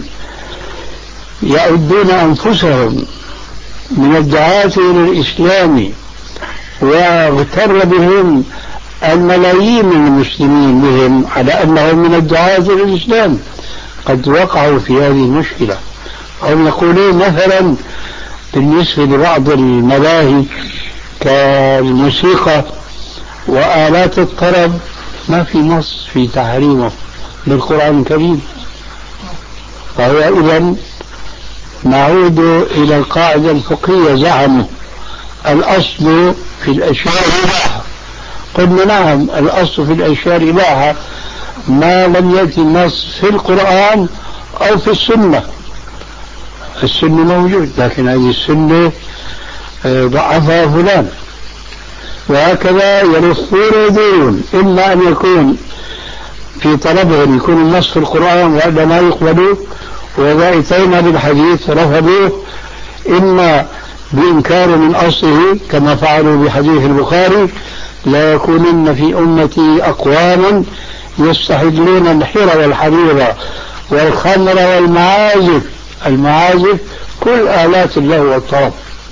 يعدون أنفسهم من الدعاة إلى الإسلام، واغتر بهم الملايين من المسلمين بهم على أنهم من الدعاة إلى الإسلام. قد وقعوا في هذه المشكلة. أو نقول مثلا بالنسبة لبعض الملاهي كالموسيقى وآلات الطرب ما في نص في تحريمه بالقرآن الكريم. فهو إذن نعود إلى القاعدة الفقهية. زعموا الأصل في الأشياء إباحة. قلنا نعم الأصل في الأشياء إباحة ما لم يأتي النص في القرآن أو في السنة. السنة موجود لكن هذه السنة ضعفها فلان، وهكذا يلفون ويدورون. إما أن يكون في طلبهم يكون النص في القرآن وهذا ما يقبلوه وإذا أتينا بالحديث رفضوه، إما بإنكار من أصله كما فعلوا بحديث البخاري لا يكونن في أمتي أقوام يستحلون الحر والحرير والخمر والمعازف. المعازف كل آلات اللهو والطرب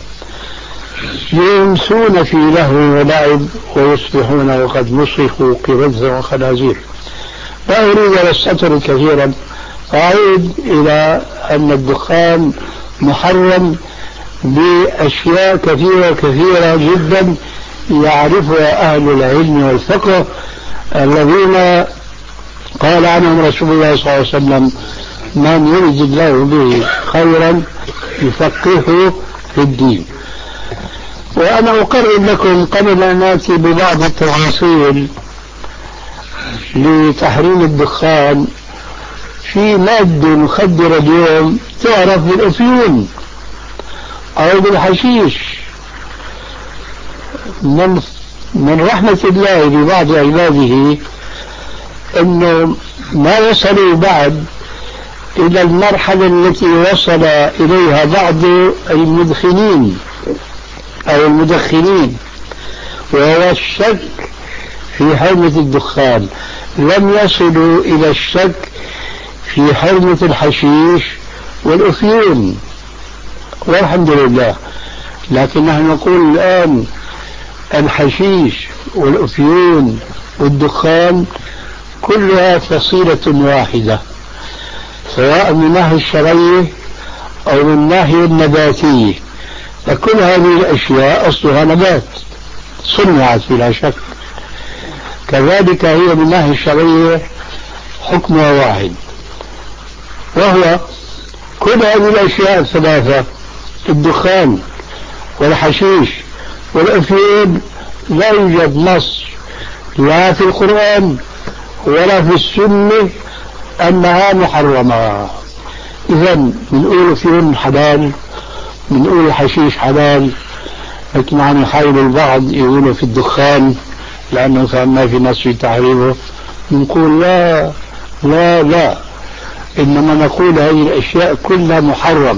يمسون في لهو ولعب ويصبحون وقد مسخوا قردة وخنازير. لا أريد أن أستطرد كثيرا، أعود إلى أن الدخان محرم بأشياء كثيرة كثيرة جدا يعرفها أهل العلم والفقه الذين قال عنهم رسول الله صلى الله عليه وسلم من يريد الله به خيرا يفقهه في الدين. وأنا أقرر لكم قبل أن نأتي ببعض التفاصيل لتحريم الدخان في مادة مخدرة اليوم تعرف بالأفيون أو بالحشيش. من من رحمة الله ببعض عباده أنه ما وصلوا بعد إلى المرحلة التي وصل إليها بعض المدخنين أو المدخنين، وهو الشك في حرمة الدخان. لم يصلوا إلى الشك في حرمة الحشيش والأفيون. والحمد لله. لكن نحن نقول الآن الحشيش والأفيون والدخان كلها فصيلة واحدة، سواء من الناحية الشرعية أو من الناحية النباتية، فكل هذه الأشياء أصلها نبات صنعت بلا شك. كذلك هي من الناحية الشرعية حكمها واحد، وهو كل هذه الأشياء الثلاثة، الدخان والحشيش والأفيون، لا يوجد نص لا في القرآن ولا في السنة أنها محرمة. إذن بنقول أفيون حلال، بنقول الحشيش حلال، لكن عم يحاول البعض يقولوا في الدخان لأنه ما في نص تحريمه، نقول لا لا لا، إنما نقول هذه الأشياء كلها محرمة.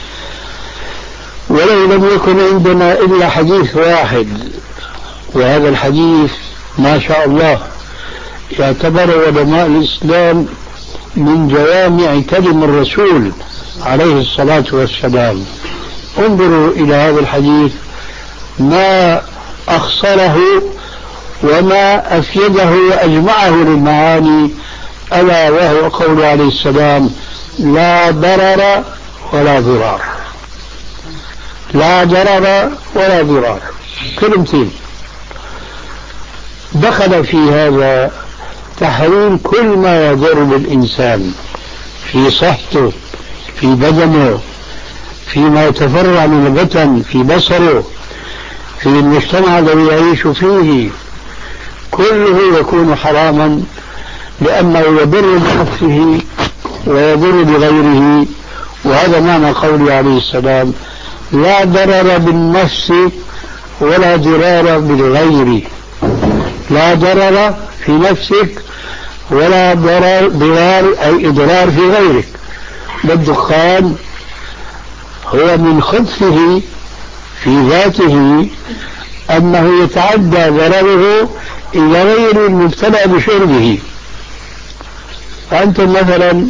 ولو لم يكن عندنا إلا حديث واحد، وهذا الحديث ما شاء الله يعتبر علماء الإسلام من جوامع كلم الرسول عليه الصلاة والسلام. انظروا إلى هذا الحديث ما أخصره وما أفيده وأجمعه للمعاني، ألا وهو قول عليه السلام: لا ضرر ولا ضرار. لا ضرر ولا ضرار، كلمتين. دخل في هذا تحريم كل ما يضر بالإنسان في صحته، في بدنه، فيما يتفرع من البطن، في بصره، في المجتمع الذي يعيش فيه، كله يكون حراما لأنه يضر بنفسه ويضر بغيره. وهذا معنى قوله عليه السلام: لا ضرر بالنفس ولا ضرار بالغير. لا ضرر في نفسك ولا ضرر ضرار أي إضرار في غيرك. والدخان هو من خبثه في ذاته أنه يتعدى ضرره إلى غير المبتلى بشربه. فأنتم مثلا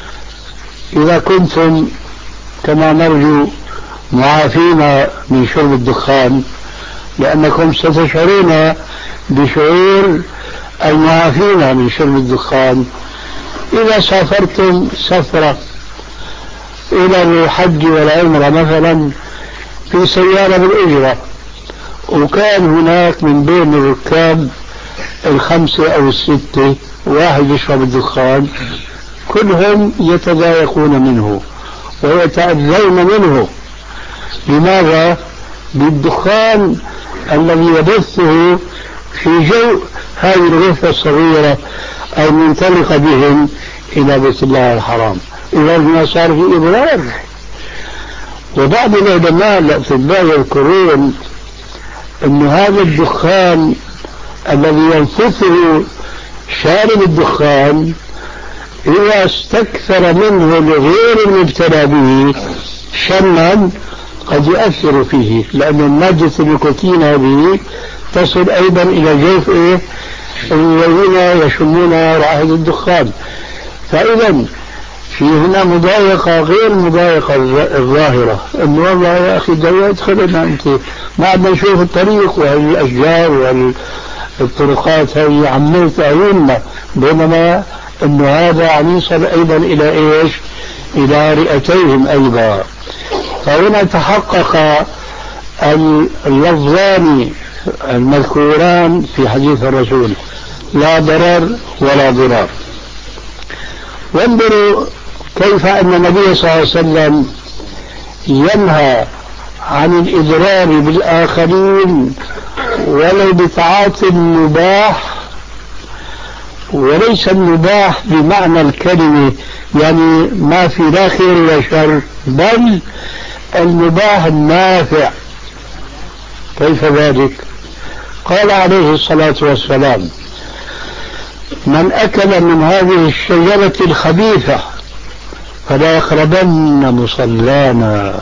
إذا كنتم كما نرجو معافين من شرب الدخان، لأنكم ستشعرون بشعور المعافين من شرب الدخان إذا سافرتم سفرة إلى الحج والعمرة مثلا في سيارة بالأجرة، وكان هناك من بين الركاب الخمسة أو الستة واحد يشرب الدخان، كلهم يتضايقون منه ويتأذون منه. لماذا؟ بالدخان الذي يبثه في جو هذه الغرفة الصغيرة المنطلقة بهم إلى بيت الله الحرام. إذا ما صار في إضرار. وبعض العلماء الأطباء يذكرون أن هذا الدخان الذي ينفثه شارب الدخان إذا استكثر منه لغير المبتلى به شما قد يؤثر فيه، لأن مادة النيكوتين هذه تصل أيضا إلى جوف إيه الذين يشمون رائحة الدخان. فإذا في هنا مضايقة غير مضايقة الظاهرة، أنه والله يا أخي ده يدخلنا أنت ما عدنا نشوف الطريق والأشجار والطرقات هذه عملت أعيننا، بينما أنه هذا عم يصل أيضا إلى إيش؟ إلى رئتيهم أيضا. فهنا تحقق اللفظان المذكوران في حديث الرسول: لا ضرر ولا ضرار. وانظروا كيف أن النبي صلى الله عليه وسلم ينهى عن الإضرار بالآخرين ولو بتعاطي المباح، وليس المباح بمعنى الكلمة يعني ما في لا خير ولا شر، بل المباح النافع. كيف ذلك؟ قال عليه الصلاة والسلام: من أكل من هذه الشجرة الخبيثة فلا يقربن مصلانا.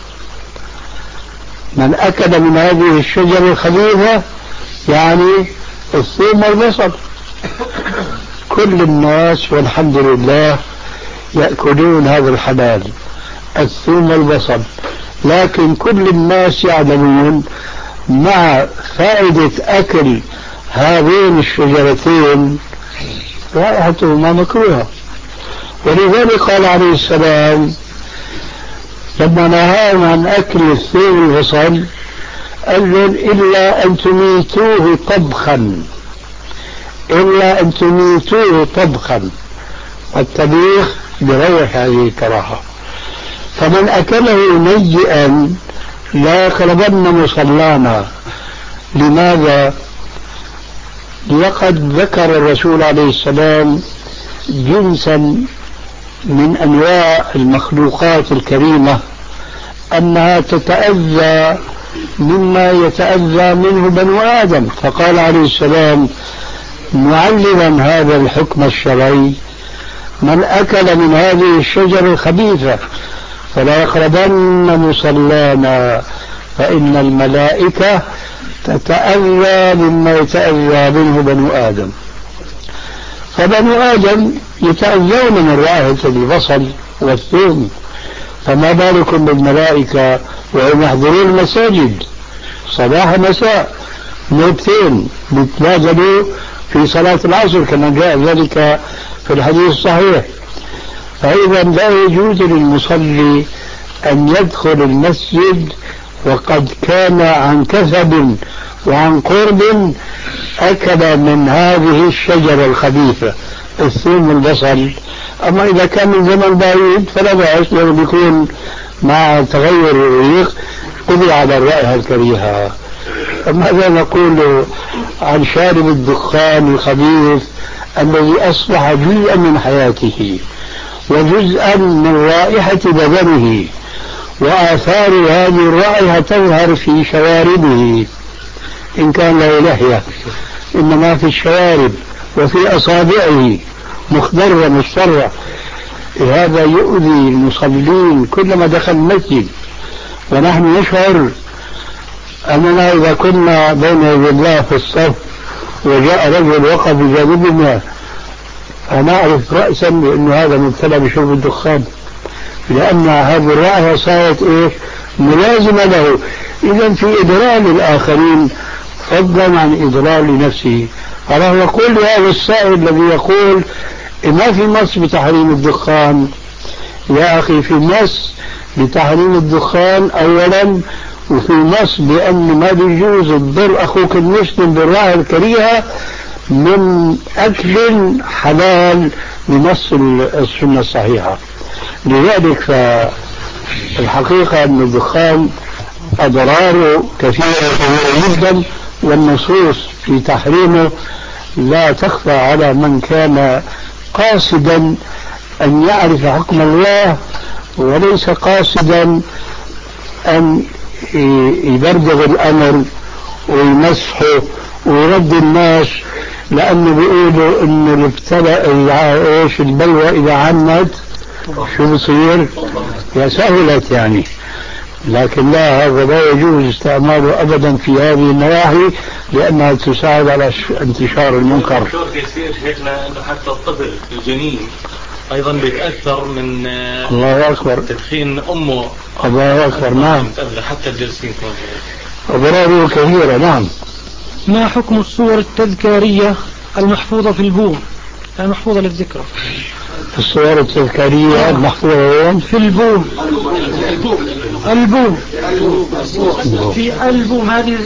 من أكل من هذه الشجرة الخبيثة يعني الثوم والبصل. كل الناس والحمد لله يأكلون هذا الحلال، الثوم والبصل، لكن كل الناس يعلمون مع فائدة أكل هذين الشجرتين رائحتهما مكروهة. ولذلك قال عليه السلام لما نهاهم عن أكل الثوم البصل قال إلا أن تميتوه طبخا، إلا أن تميتوه طبخا، والطبيخ بروح هذه الكراهة. فمن أكله نيئا لا يقربن مصلانا. لماذا؟ لقد ذكر الرسول عليه السلام جنسا من أنواع المخلوقات الكريمة أنها تتأذى مما يتأذى منه بنو آدم، فقال عليه السلام معلما هذا الحكم الشرعي من أكل من هذه الشجرة الخبيثة فلا يقربن مصلانا فإن الملائكة تتأذى مما يتأذى منه بنو آدم. فبنو آدم يتأذون من رائحة البصل والثوم، فما بالكم بالملائكة وهم يحضرون المساجد صباح مساء نوبتين بيتبادلوا في صلاة العصر كما جاء ذلك في الحديث الصحيح. فإذا لا يجوز للمصلي أن يدخل المسجد وقد كان عن كسب وعن قرب أكل من هذه الشجرة الخبيثة الثوم والبصل. أما إذا كان من زمن بعيد فلا بأس، لو بيكون مع تغير الريق قضي على الرائحة الكريهة. ماذا نقول عن شارب الدخان الخبيث الذي أصبح جزءا من حياته وجزءا من رائحة بدنه، وآثار هذه الرائحة تظهر في شواربه إن كان له لحية، إنما في الشوارب وفي أصابعه مخضرة مصفرة. هذا يؤذي المصلين كلما دخل المسجد. ونحن نشعر أننا إذا كنا بين يدي الله في الصف وجاء رجل وقف بجانبنا فنعرف رأسا بأن هذا مبتلى بشرب الدخان، لأن هذه الرائحة صارت إيه ملازمة له. إذا في إضرار الآخرين فضلا عن إضرار لنفسه. الله يقول لهذا السائل الذي يقول ما في نص بتحريم الدخان. يا أخي في نص بتحريم الدخان أولا، وفي نص بأن ما بيجوز تضر أخوك المسلم بالرائحة الكريهة من أكل حلال بنص السنة الصحيحة. لذلك فالحقيقة أن الدخان أضراره كثيرة جدا، والنصوص في تحريمه لا تخفى على من كان قاصدا أن يعرف حكم الله وليس قاصدا أن يبرد الأمر ويمسحه ويرد الناس، لأنه بيقولوا إن الابتلاء إيش البلوى إذا عمت شو بصير؟ يا سهلت يعني. لكن لا، هذا لا يجوز استعماله أبدا في هذه النواحي لأنها تساعد على انتشار المنكر. شيخنا أنه حتى الطفل الجنين أيضا بيتأثر من الله أكبر تدخين أمه. الله أكبر. نعم، حتى الجالسين أضراره كثيرة. نعم. ما حكم الصور التذكارية المحفوظة في البوم، المحفوظة للذكرى؟ الصور التذكارية المحفوظة في البوم. البوم في البوم هذه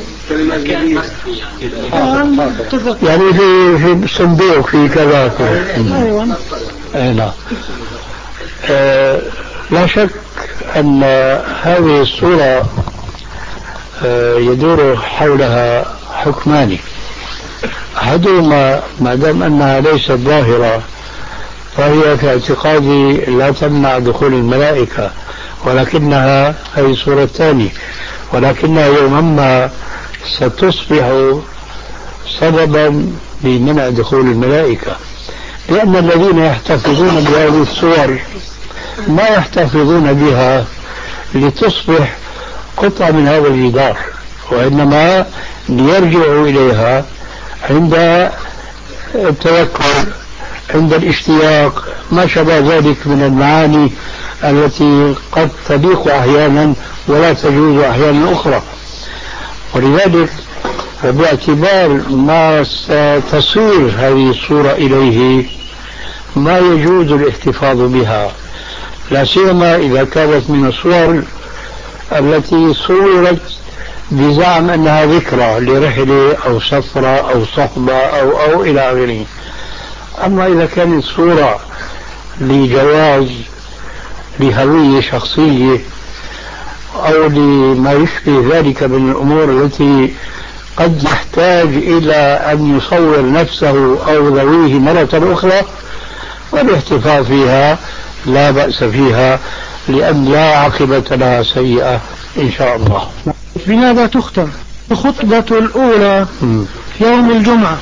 يعني في في صندوق في كذا. أيوة. نعم. آه لا شك أن هذه الصورة آه يدور حولها حكمان. أحدهما ما دام أنها ليست ظاهرة فهي في اعتقادي لا تمنع دخول الملائكة، ولكنها هي صورة ثانية، ولكنها يوما ما ستصبح سببا لمنع دخول الملائكة، لأن الذين يحتفظون بهذه الصور ما يحتفظون بها لتصبح قطعة من هذا الجدار، وإنما ليرجعوا إليها عند التذكر، عند الاشتياق، ما شابه ذلك من المعاني التي قد تضيق أحيانا ولا تجوز أحيانا أخرى. ولذلك وباعتبار ما ستصير هذه الصورة إليه ما يجوز الاحتفاظ بها، لا سيما إذا كانت من الصور التي صورت بزعم أنها ذكرى لرحلة أو سفرة أو صحبة أو أو إلى آخره. أما إذا كانت صورة لجواز لهوية شخصية أو لما يشبه ذلك من الأمور التي قد يحتاج إلى أن يصور نفسه أو ذويه مرة أخرى، والاحتفاظ فيها لا بأس فيها، لأن لا عاقبة لها سيئة إن شاء الله. بماذا تختم الخطبة الأولى في يوم الجمعة؟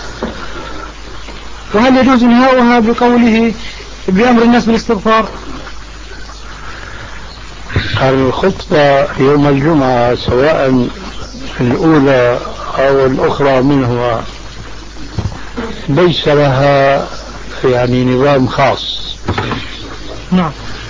وهل يجوز انهاؤها بقوله بأمر الناس بالاستغفار؟ الخطبة يوم الجمعة سواء الأولى أو الأخرى منها ليس لها يعني نظام خاص. نعم.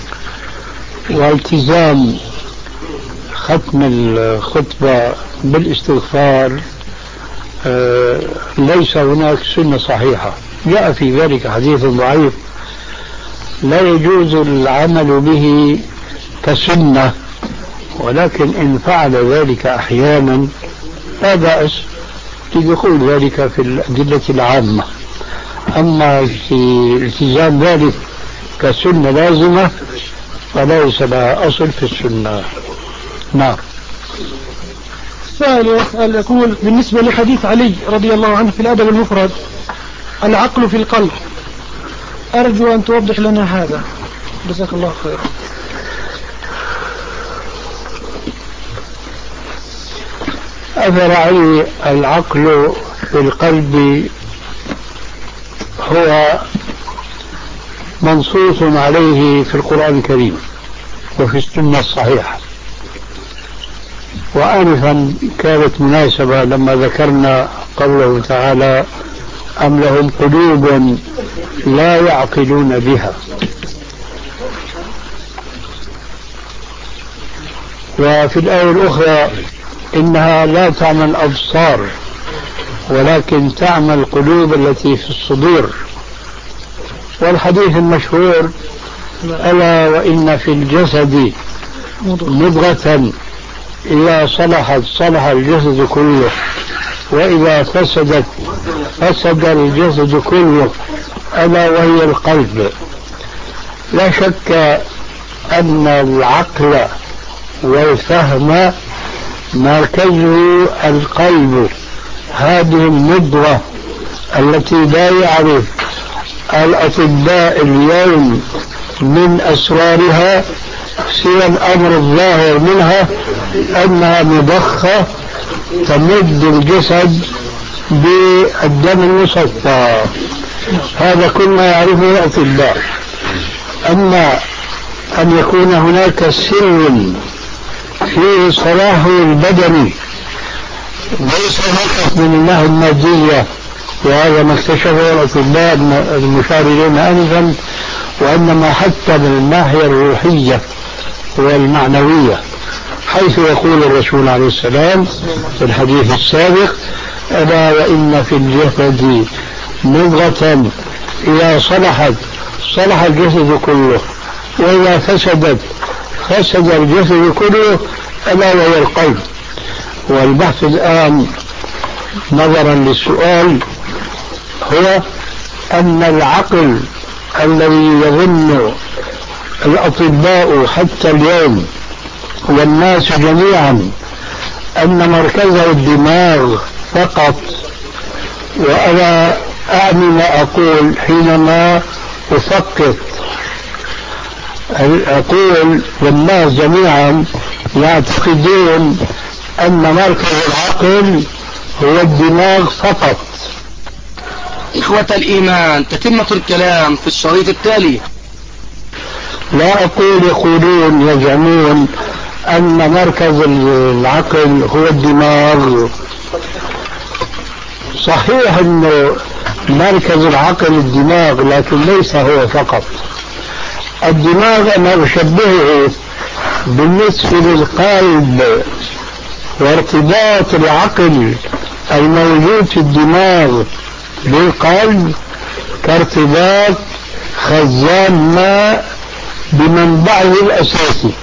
والتزام ختم الخطبة بالاستغفار آه ليس هناك سنة صحيحة، جاء في ذلك حديث ضعيف لا يجوز العمل به كسنة، ولكن إن فعل ذلك أحيانا لا بأس لدخول ذلك في الأدلة العامة. أما في التزام ذلك كسنة لازمة فليس لها أصل في السنة. نعم. السائل يسأل يقول بالنسبة لحديث علي رضي الله عنه في الأدب المفرد العقل في القلب، أرجو أن توضح لنا هذا، جزاك الله خير. أثر علي العقل في القلب هو منصوص عليه في القرآن الكريم وفي السنة الصحيحة. وآنفا كانت مناسبة لما ذكرنا قوله تعالى أم لهم قلوب لا يعقلون بها. وفي الآية الأخرى إنها لا تعمى الأبصار ولكن تعمى القلوب التي في الصدور. والحديث المشهور ألا وإن في الجسد مضغة إذا صلحت صلح الجسد كله وإذا فسدت فسد الجسد كله ألا وهي القلب. لا شك أن العقل والفهم مركزه القلب، هذه الندرة التي لا يعرف الأطباء اليوم من أسرارها سوى الأمر الظاهر منها أنها مضخة تمد الجسد بالدم المصفى. هذا كل ما يعرفه الأطباء. أما أن يكون هناك سر في صلاح البدن ليس فقط من الناحية المادية، وهذا ما اكتشفه الأطباء المشار إلينا آنفا، وإنما حتى من الناحية الروحية والمعنوية، حيث يقول الرسول عليه السلام في الحديث السابق ألا وإن في الجسد مضغة إذا صلحت صلح الجسد كله وإذا فسدت فسد الجسد كله ألا وهي القلب. والبحث الآن نظرا للسؤال هو أن العقل الذي يظن الأطباء حتى اليوم والناس جميعا أن مركزه الدماغ فقط، وأنا أعني ما أقول حينما أفقط أقول والناس جميعا يعتقدون أن مركز العقل هو الدماغ فقط. إخوة الإيمان، تتمة الكلام في الشريط التالي. لا أقول يقولون يزعمون أن مركز العقل هو الدماغ. صحيح أن مركز العقل الدماغ، لكن ليس هو فقط. الدماغ أنا أشبهه بالنسبة للقلب وارتباط العقل الموجود في الدماغ بالقلب كارتباط خزان ماء بمنبعه الأساسي،